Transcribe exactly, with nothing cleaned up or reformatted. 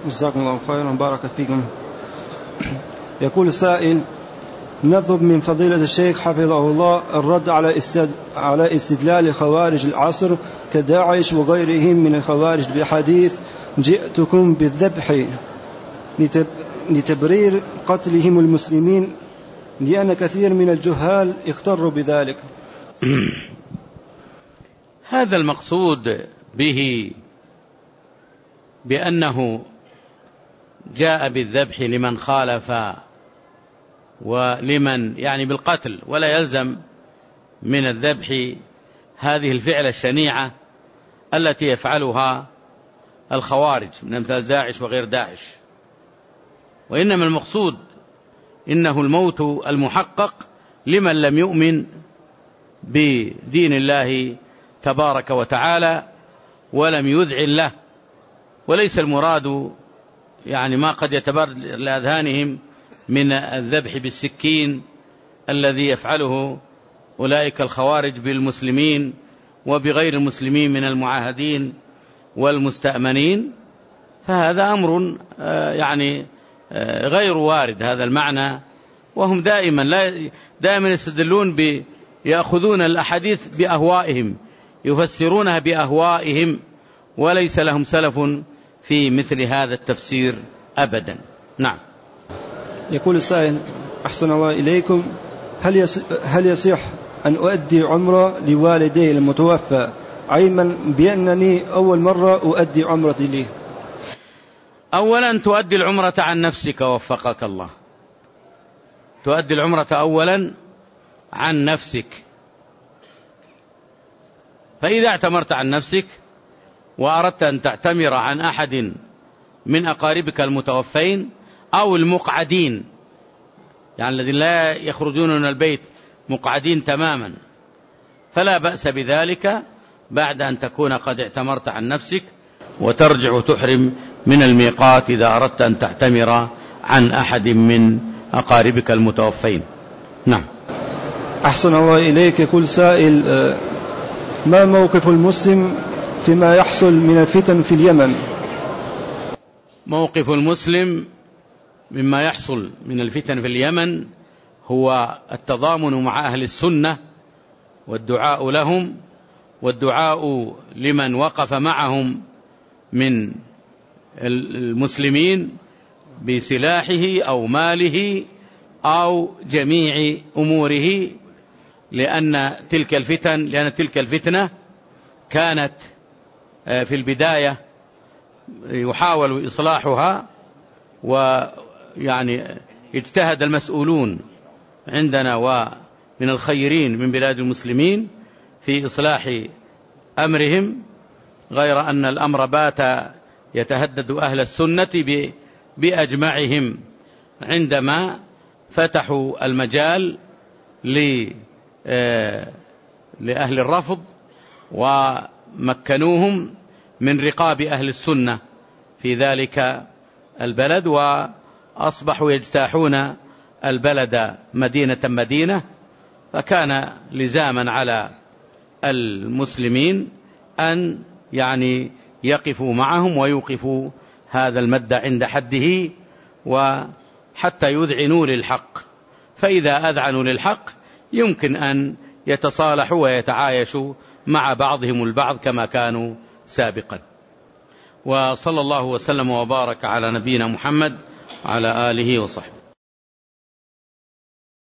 جزاكم الله خيرا، بارك فيكم. يقول السائل: نطلب من فضيلة الشيخ حفظه الله الرد على على استدلال خوارج العصر كداعش وغيرهم من الخوارج بحديث: جئتكم بالذبح لتبرير قتلهم المسلمين، لأن كثير من الجهال اغتروا بذلك. هذا المقصود به بأنه جاء بالذبح لمن خالف ولمن يعني بالقتل، ولا يلزم من الذبح هذه الفعلة الشنيعة التي يفعلها الخوارج من أمثال داعش وغير داعش، وإنما المقصود إنه الموت المحقق لمن لم يؤمن بدين الله تبارك وتعالى ولم يذعن له، وليس المراد يعني ما قد يتبادر لأذهانهم من الذبح بالسكين الذي يفعله أولئك الخوارج بالمسلمين وبغير المسلمين من المعاهدين والمستأمنين، فهذا أمر يعني غير وارد هذا المعنى. وهم دائما لا دائما يستدلون يأخذون الأحاديث بأهوائهم، يفسرونها بأهوائهم، وليس لهم سلف في مثل هذا التفسير أبدا. نعم. يقول السائل: أحسن الله إليكم، هل هل يصح أن أؤدي عمرة لوالدي المتوفى علما بأنني أول مرة أؤدي عمرتي لي؟ أولا تؤدي العمرة عن نفسك وفقك الله، تؤدي العمرة أولا عن نفسك، فإذا اعتمرت عن نفسك وأردت أن تعتمر عن أحد من أقاربك المتوفين أو المقعدين، يعني الذين لا يخرجون من البيت مقعدين تماما، فلا بأس بذلك بعد أن تكون قد اعتمرت عن نفسك، وترجع وتحرم من الميقات إذا أردت أن تعتمر عن أحد من أقاربك المتوفين. نعم. أحسن الله إليك. يقول سائل: ما موقف المسلم فيما يحصل من الفتن في اليمن؟ موقف المسلم مما يحصل من الفتن في اليمن هو التضامن مع أهل السنة والدعاء لهم، والدعاء لمن وقف معهم من المسلمين بسلاحه أو ماله أو جميع أموره، لأن تلك الفتن لأن تلك الفتنة كانت في البداية يحاول إصلاحها، ويعني اجتهد المسؤولون عندنا ومن الخيرين من بلاد المسلمين في إصلاح أمرهم، غير أن الأمر بات يتهدد أهل السنة بأجمعهم عندما فتحوا المجال لأهل الرفض ومكنوهم من رقاب أهل السنة في ذلك البلد، وأصبحوا يجتاحون البلد مدينة مدينة، فكان لزاما على المسلمين أن يعني يقفوا معهم ويوقفوا هذا المد عند حده، وحتى يذعنوا للحق، فإذا أذعنوا للحق يمكن أن يتصالحوا ويتعايشوا مع بعضهم البعض كما كانوا سابقا. وصلى الله وسلم وبارك على نبينا محمد وعلى آله وصحبه.